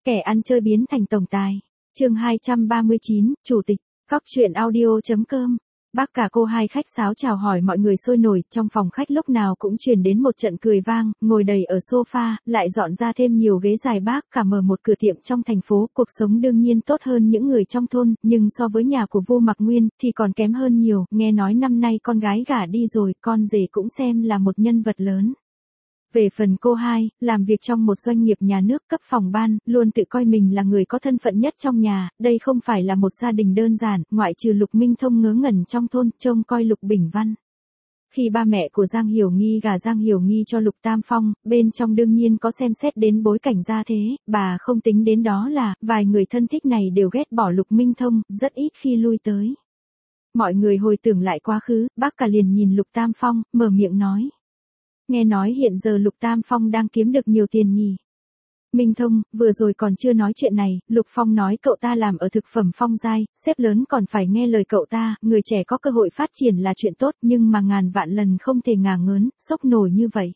Kẻ ăn chơi biến thành tổng tài. Chương 239, Chủ tịch. Góc truyện audio.com. Bác cả cô hai khách sáo chào hỏi mọi người sôi nổi, trong phòng khách lúc nào cũng truyền đến một trận cười vang, ngồi đầy ở sofa, lại dọn ra thêm nhiều ghế dài. Bác cả mở một cửa tiệm trong thành phố, cuộc sống đương nhiên tốt hơn những người trong thôn, nhưng so với nhà của Vô Mặc Nguyên thì còn kém hơn nhiều. Nghe nói năm nay con gái gả đi rồi, con rể cũng xem là một nhân vật lớn. Về phần cô hai, làm việc trong một doanh nghiệp nhà nước cấp phòng ban, luôn tự coi mình là người có thân phận nhất trong nhà, đây không phải là một gia đình đơn giản, ngoại trừ Lục Minh Thông ngớ ngẩn trong thôn, trông coi Lục Bình Văn. Khi ba mẹ của Giang Hiểu Nghi gả Giang Hiểu Nghi cho Lục Tam Phong, bên trong đương nhiên có xem xét đến bối cảnh gia thế, bà không tính đến đó là, vài người thân thích này đều ghét bỏ Lục Minh Thông, rất ít khi lui tới. Mọi người hồi tưởng lại quá khứ, bác cả liền nhìn Lục Tam Phong, mở miệng nói. Nghe nói hiện giờ Lục Tam Phong đang kiếm được nhiều tiền nhỉ. Minh Thông, vừa rồi còn chưa nói chuyện này, Lục Phong nói cậu ta làm ở thực phẩm Phong Giai, sếp lớn còn phải nghe lời cậu ta, người trẻ có cơ hội phát triển là chuyện tốt nhưng mà ngàn vạn lần không thể ngả ngớn, sốc nổi như vậy.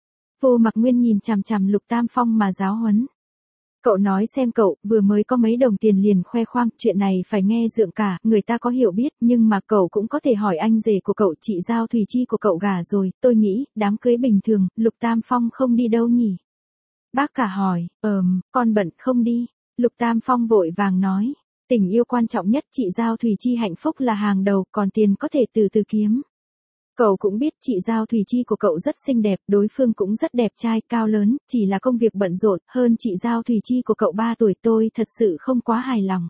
Vô Mặc Nguyên nhìn chằm chằm Lục Tam Phong mà giáo huấn. Cậu nói xem cậu, vừa mới có mấy đồng tiền liền khoe khoang, chuyện này phải nghe dượng cả, người ta có hiểu biết, nhưng mà cậu cũng có thể hỏi anh rể của cậu, chị Giao Thủy Chi của cậu gả rồi, tôi nghĩ, đám cưới bình thường, Lục Tam Phong không đi đâu nhỉ? Bác cả hỏi, con bận không đi. Lục Tam Phong vội vàng nói, tình yêu quan trọng nhất, chị Giao Thủy Chi hạnh phúc là hàng đầu, còn tiền có thể từ từ kiếm. Cậu cũng biết chị Giao Thủy Chi của cậu rất xinh đẹp, đối phương cũng rất đẹp trai, cao lớn, chỉ là công việc bận rộn, hơn chị Giao Thủy Chi của cậu 3 tuổi, tôi thật sự không quá hài lòng.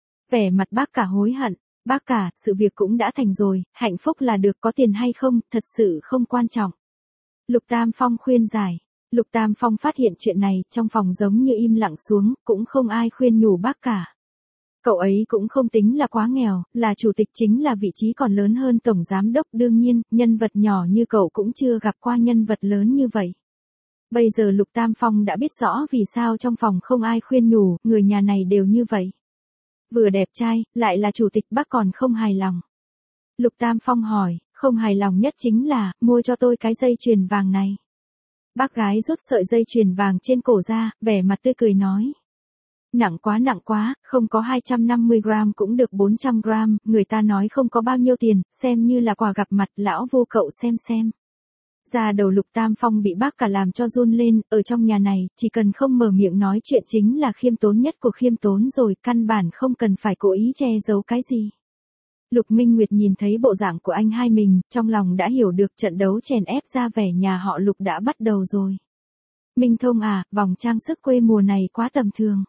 Vẻ mặt bác cả hối hận, bác cả, sự việc cũng đã thành rồi, hạnh phúc là được, có tiền hay không, thật sự không quan trọng. Lục Tam Phong khuyên giải. Lục Tam Phong phát hiện chuyện này, trong phòng giống như im lặng xuống, cũng không ai khuyên nhủ bác cả. Cậu ấy cũng không tính là quá nghèo, là chủ tịch chính là vị trí còn lớn hơn tổng giám đốc, đương nhiên, nhân vật nhỏ như cậu cũng chưa gặp qua nhân vật lớn như vậy. Bây giờ Lục Tam Phong đã biết rõ vì sao trong phòng không ai khuyên nhủ, người nhà này đều như vậy. Vừa đẹp trai, lại là chủ tịch, bác còn không hài lòng. Lục Tam Phong hỏi, không hài lòng nhất chính là, mua cho tôi cái dây chuyền vàng này. Bác gái rút sợi dây chuyền vàng trên cổ ra, vẻ mặt tươi cười nói. Nặng quá, không có 250 gram cũng được 400 gram, người ta nói không có bao nhiêu tiền, xem như là quà gặp mặt, lão Vô cậu xem. Da đầu Lục Tam Phong bị bác cả làm cho run lên, ở trong nhà này, chỉ cần không mở miệng nói chuyện chính là khiêm tốn nhất của khiêm tốn rồi, căn bản không cần phải cố ý che giấu cái gì. Lục Minh Nguyệt nhìn thấy bộ dạng của anh hai mình, trong lòng đã hiểu được trận đấu chèn ép ra vẻ nhà họ Lục đã bắt đầu rồi. Minh Thông à, vòng trang sức quê mùa này quá tầm thường.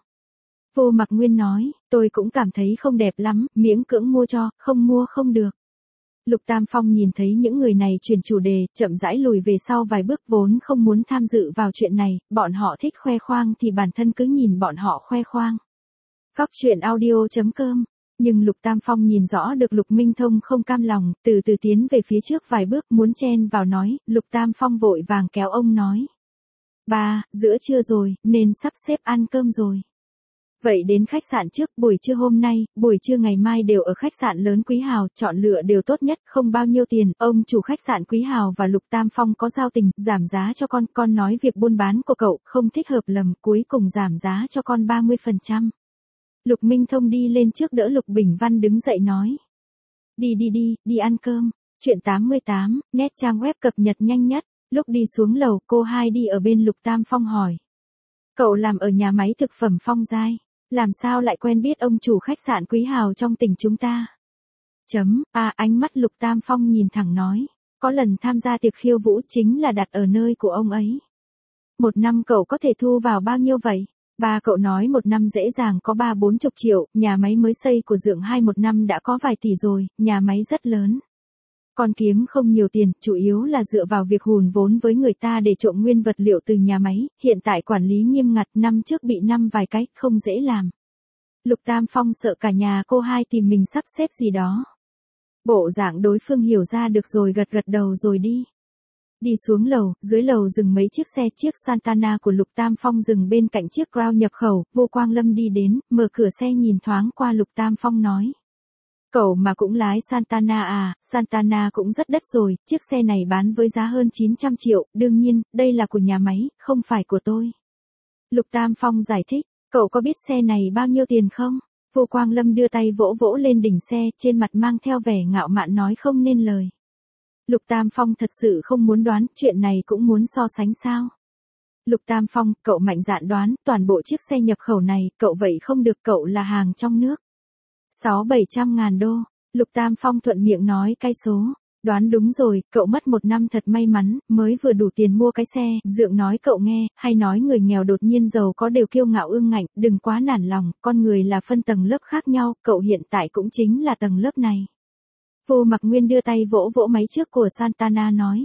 Vô Mặc Nguyên nói, tôi cũng cảm thấy không đẹp lắm, miễn cưỡng mua cho, không mua không được. Lục Tam Phong nhìn thấy những người này chuyển chủ đề, chậm rãi lùi về sau vài bước, vốn không muốn tham dự vào chuyện này, bọn họ thích khoe khoang thì bản thân cứ nhìn bọn họ khoe khoang. Góc truyện audio.com. Nhưng Lục Tam Phong nhìn rõ được Lục Minh Thông không cam lòng, từ từ tiến về phía trước vài bước muốn chen vào nói, Lục Tam Phong vội vàng kéo ông nói. Ba, giữa trưa rồi, nên sắp xếp ăn cơm rồi. Vậy đến khách sạn trước, buổi trưa hôm nay, buổi trưa ngày mai đều ở khách sạn lớn Quý Hào, chọn lựa đều tốt nhất, không bao nhiêu tiền. Ông chủ khách sạn Quý Hào và Lục Tam Phong có giao tình, giảm giá cho con nói việc buôn bán của cậu không thích hợp lầm, cuối cùng giảm giá cho con 30%. Lục Minh Thông đi lên trước đỡ Lục Bình Văn đứng dậy nói. Đi ăn cơm. Chuyện 88, net trang web cập nhật nhanh nhất. Lúc đi xuống lầu, cô hai đi ở bên Lục Tam Phong hỏi. Cậu làm ở nhà máy thực phẩm Phong Giai, làm sao lại quen biết ông chủ khách sạn Quý Hào trong tỉnh chúng ta? Ánh mắt Lục Tam Phong nhìn thẳng nói. Có lần tham gia tiệc khiêu vũ chính là đặt ở nơi của ông ấy. Một năm cậu có thể thu vào bao nhiêu vậy? Ba cậu nói một năm dễ dàng có 30-40 triệu, nhà máy mới xây của Dượng Hai một năm đã có vài tỷ rồi, nhà máy rất lớn. Con kiếm không nhiều tiền, chủ yếu là dựa vào việc hùn vốn với người ta để trộm nguyên vật liệu từ nhà máy, hiện tại quản lý nghiêm ngặt, năm trước bị vài cái, không dễ làm. Lục Tam Phong sợ cả nhà cô hai tìm mình sắp xếp gì đó. Bộ dạng đối phương hiểu ra được rồi, gật đầu rồi đi. Đi xuống lầu, dưới lầu dừng mấy chiếc xe, chiếc Santana của Lục Tam Phong dừng bên cạnh chiếc Crown nhập khẩu, Vô Quang Lâm đi đến, mở cửa xe nhìn thoáng qua Lục Tam Phong nói. Cậu mà cũng lái Santana à, Santana cũng rất đắt rồi, chiếc xe này bán với giá hơn 900 triệu, đương nhiên, đây là của nhà máy, không phải của tôi. Lục Tam Phong giải thích, Cậu có biết xe này bao nhiêu tiền không? Vô Quang Lâm đưa tay vỗ vỗ lên đỉnh xe, trên mặt mang theo vẻ ngạo mạn nói không nên lời. Lục Tam Phong thật sự không muốn đoán, chuyện này cũng muốn so sánh sao? Lục Tam Phong, cậu mạnh dạn đoán, toàn bộ chiếc xe nhập khẩu này, cậu vậy không được, cậu là hàng trong nước. 600-700 ngàn đô, Lục Tam Phong thuận miệng nói cái số. Đoán đúng rồi, cậu mất 1 năm thật may mắn, mới vừa đủ tiền mua cái xe, Dượng nói cậu nghe, hay nói người nghèo đột nhiên giàu có đều kiêu ngạo ương ngạnh, đừng quá nản lòng, con người là phân tầng lớp khác nhau, cậu hiện tại cũng chính là tầng lớp này. Vô Mặc Nguyên đưa tay vỗ vỗ máy trước của Santana nói.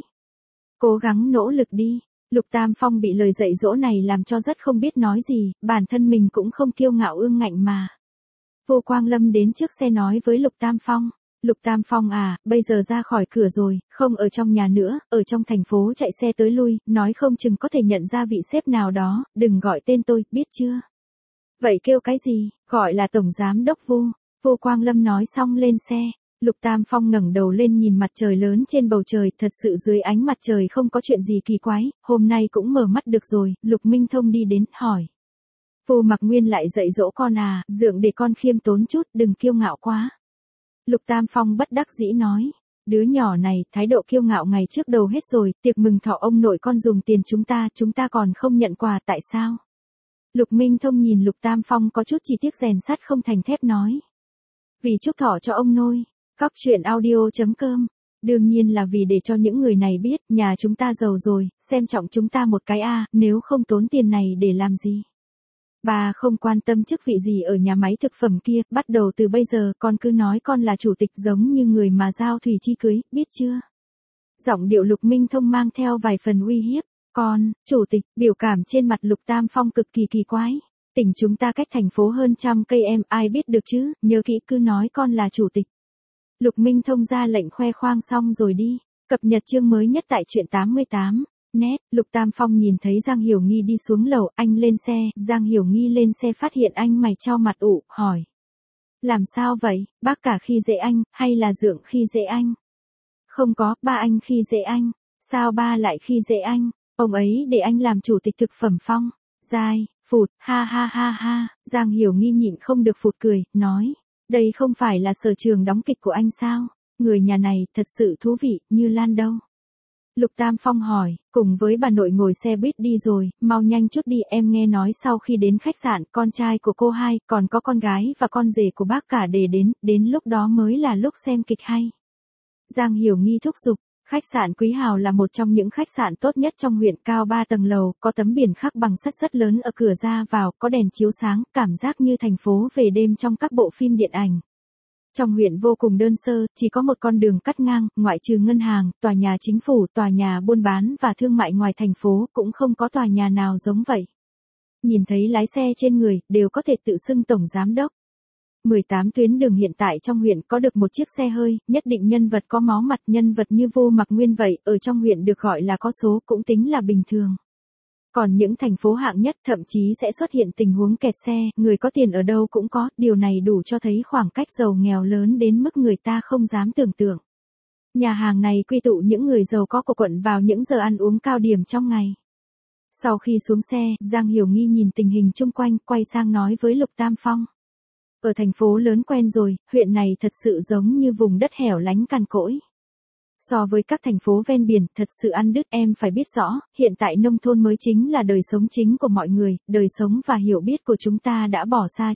Cố gắng nỗ lực đi. Lục Tam Phong bị lời dạy dỗ này làm cho rất không biết nói gì, bản thân mình cũng không kiêu ngạo ương ngạnh mà. Vô Quang Lâm đến trước xe nói với Lục Tam Phong. Lục Tam Phong à, bây giờ ra khỏi cửa rồi, không ở trong nhà nữa, ở trong thành phố chạy xe tới lui, nói không chừng có thể nhận ra vị sếp nào đó, đừng gọi tên tôi, biết chưa? Vậy kêu cái gì, gọi là Tổng Giám Đốc Vô. Vô Quang Lâm nói xong lên xe. Lục Tam Phong ngẩng đầu lên nhìn mặt trời lớn trên bầu trời, thật sự dưới ánh mặt trời không có chuyện gì kỳ quái, hôm nay cũng mở mắt được rồi, Lục Minh Thông đi đến, hỏi. Vô Mặc Nguyên lại dạy dỗ con à, Dượng để con khiêm tốn chút, đừng kiêu ngạo quá. Lục Tam Phong bất đắc dĩ nói. Đứa nhỏ này, thái độ kiêu ngạo ngày trước đầu hết rồi, tiệc mừng thọ ông nội con dùng tiền chúng ta còn không nhận quà tại sao? Lục Minh Thông nhìn Lục Tam Phong có chút chi tiết rèn sắt không thành thép nói. Vì chúc thọ cho ông nôi. Cóc truyện audio.com. Đương nhiên là vì để cho những người này biết, nhà chúng ta giàu rồi, xem trọng chúng ta một cái a, nếu không tốn tiền này để làm gì. Bà không quan tâm chức vị gì ở nhà máy thực phẩm kia, bắt đầu từ bây giờ con cứ nói con là chủ tịch giống như người mà Giao Thủy Chi cưới, biết chưa? Giọng điệu Lục Minh Thông mang theo vài phần uy hiếp. Con, chủ tịch, biểu cảm trên mặt Lục Tam Phong cực kỳ kỳ quái. Tỉnh chúng ta cách thành phố hơn 100 cây em, ai biết được chứ, nhớ kỹ cứ nói con là chủ tịch. Lục Minh Thông ra lệnh khoe khoang xong rồi đi. Cập nhật chương mới nhất tại truyện 88. Nét, Lục Tam Phong nhìn thấy Giang Hiểu Nghi đi xuống lầu, anh lên xe, Giang Hiểu Nghi lên xe phát hiện anh mày chau mặt ụ, hỏi. Làm sao vậy, bác cả khi dễ anh, hay là Dượng khi dễ anh? Không có, ba anh khi dễ anh. Sao ba lại khi dễ anh? Ông ấy để anh làm chủ tịch thực phẩm Phong. Dai, phụt, ha ha ha ha, Giang Hiểu Nghi nhịn không được phụt cười, nói. Đây không phải là sở trường đóng kịch của anh sao? Người nhà này thật sự thú vị, Như Lan đâu? Lục Tam Phong hỏi, cùng với bà nội ngồi xe buýt đi rồi, mau nhanh chút đi, em nghe nói sau khi đến khách sạn, con trai của cô hai, còn có con gái và con rể của bác cả để đến lúc đó mới là lúc xem kịch hay. Giang Hiểu Nghi thúc giục, khách sạn Quý Hào là một trong những khách sạn tốt nhất trong huyện, cao 3 tầng lầu, có tấm biển khắc bằng sắt rất lớn ở cửa ra vào, có đèn chiếu sáng, cảm giác như thành phố về đêm trong các bộ phim điện ảnh. Trong huyện vô cùng đơn sơ, chỉ có một con đường cắt ngang, ngoại trừ ngân hàng, tòa nhà chính phủ, tòa nhà buôn bán và thương mại ngoài thành phố, cũng không có tòa nhà nào giống vậy. Nhìn thấy lái xe trên người, đều có thể tự xưng tổng giám đốc. 18 tuyến đường hiện tại trong huyện có được một chiếc xe hơi, nhất định nhân vật có máu mặt, nhân vật như Vô Mặc Nguyên vậy, ở trong huyện được gọi là có số, cũng tính là bình thường. Còn những thành phố hạng nhất thậm chí sẽ xuất hiện tình huống kẹt xe, người có tiền ở đâu cũng có, điều này đủ cho thấy khoảng cách giàu nghèo lớn đến mức người ta không dám tưởng tượng. Nhà hàng này quy tụ những người giàu có của quận vào những giờ ăn uống cao điểm trong ngày. Sau khi xuống xe, Giang Hiểu Nghi nhìn tình hình chung quanh, quay sang nói với Lục Tam Phong. Ở thành phố lớn quen rồi, huyện này thật sự giống như vùng đất hẻo lánh cằn cỗi. So với các thành phố ven biển, thật sự ăn đứt, em phải biết rõ, hiện tại nông thôn mới chính là đời sống chính của mọi người, đời sống và hiểu biết của chúng ta đã bỏ xa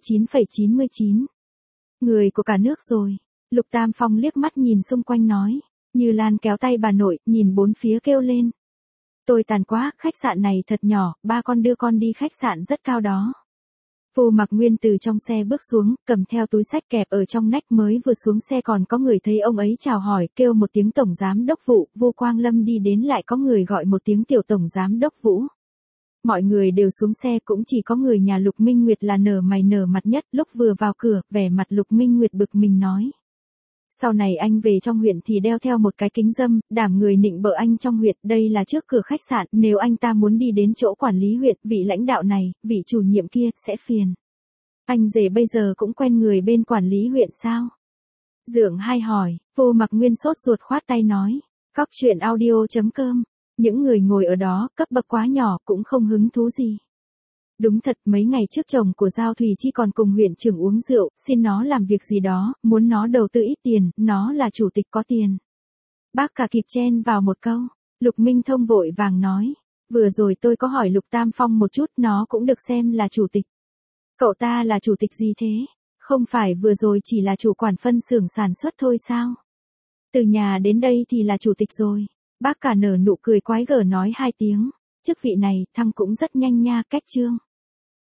99,99. Người của cả nước rồi. Lục Tam Phong liếc mắt nhìn xung quanh nói. Như Lan kéo tay bà nội, nhìn bốn phía kêu lên. Tôi tàn quá, khách sạn này thật nhỏ, ba con đưa con đi khách sạn rất cao đó. Vô Mặc Nguyên từ trong xe bước xuống, cầm theo túi xách kẹp ở trong nách, mới vừa xuống xe còn có người thấy ông ấy chào hỏi, kêu một tiếng tổng giám đốc Vụ, Vô Quang Lâm đi đến lại có người gọi một tiếng tiểu tổng giám đốc Vũ. Mọi người đều xuống xe, cũng chỉ có người nhà Lục Minh Nguyệt là nở mày nở mặt nhất, lúc vừa vào cửa, vẻ mặt Lục Minh Nguyệt bực mình nói. Sau này anh về trong huyện thì đeo theo một cái kính râm, đảm người nịnh bợ anh trong huyện, đây là trước cửa khách sạn, nếu anh ta muốn đi đến chỗ quản lý huyện, vị lãnh đạo này, vị chủ nhiệm kia, sẽ phiền. Anh rể bây giờ cũng quen người bên quản lý huyện sao? Dượng hay hỏi, Vô Mặc Nguyên sốt ruột khoát tay nói, cóc truyện audio.com, những người ngồi ở đó, cấp bậc quá nhỏ, cũng không hứng thú gì. Đúng thật, mấy ngày trước chồng của Giao Thùy Chi còn cùng huyện trưởng uống rượu, xin nó làm việc gì đó, muốn nó đầu tư ít tiền, nó là chủ tịch có tiền. Bác cả kịp chen vào một câu. Lục Minh Thông vội vàng nói. Vừa rồi tôi có hỏi Lục Tam Phong một chút, nó cũng được xem là chủ tịch. Cậu ta là chủ tịch gì thế? Không phải vừa rồi chỉ là chủ quản phân xưởng sản xuất thôi sao? Từ nhà đến đây thì là chủ tịch rồi. Bác cả nở nụ cười quái gở nói 2 tiếng. Chức vị này thăng cũng rất nhanh nha, Cách Trương.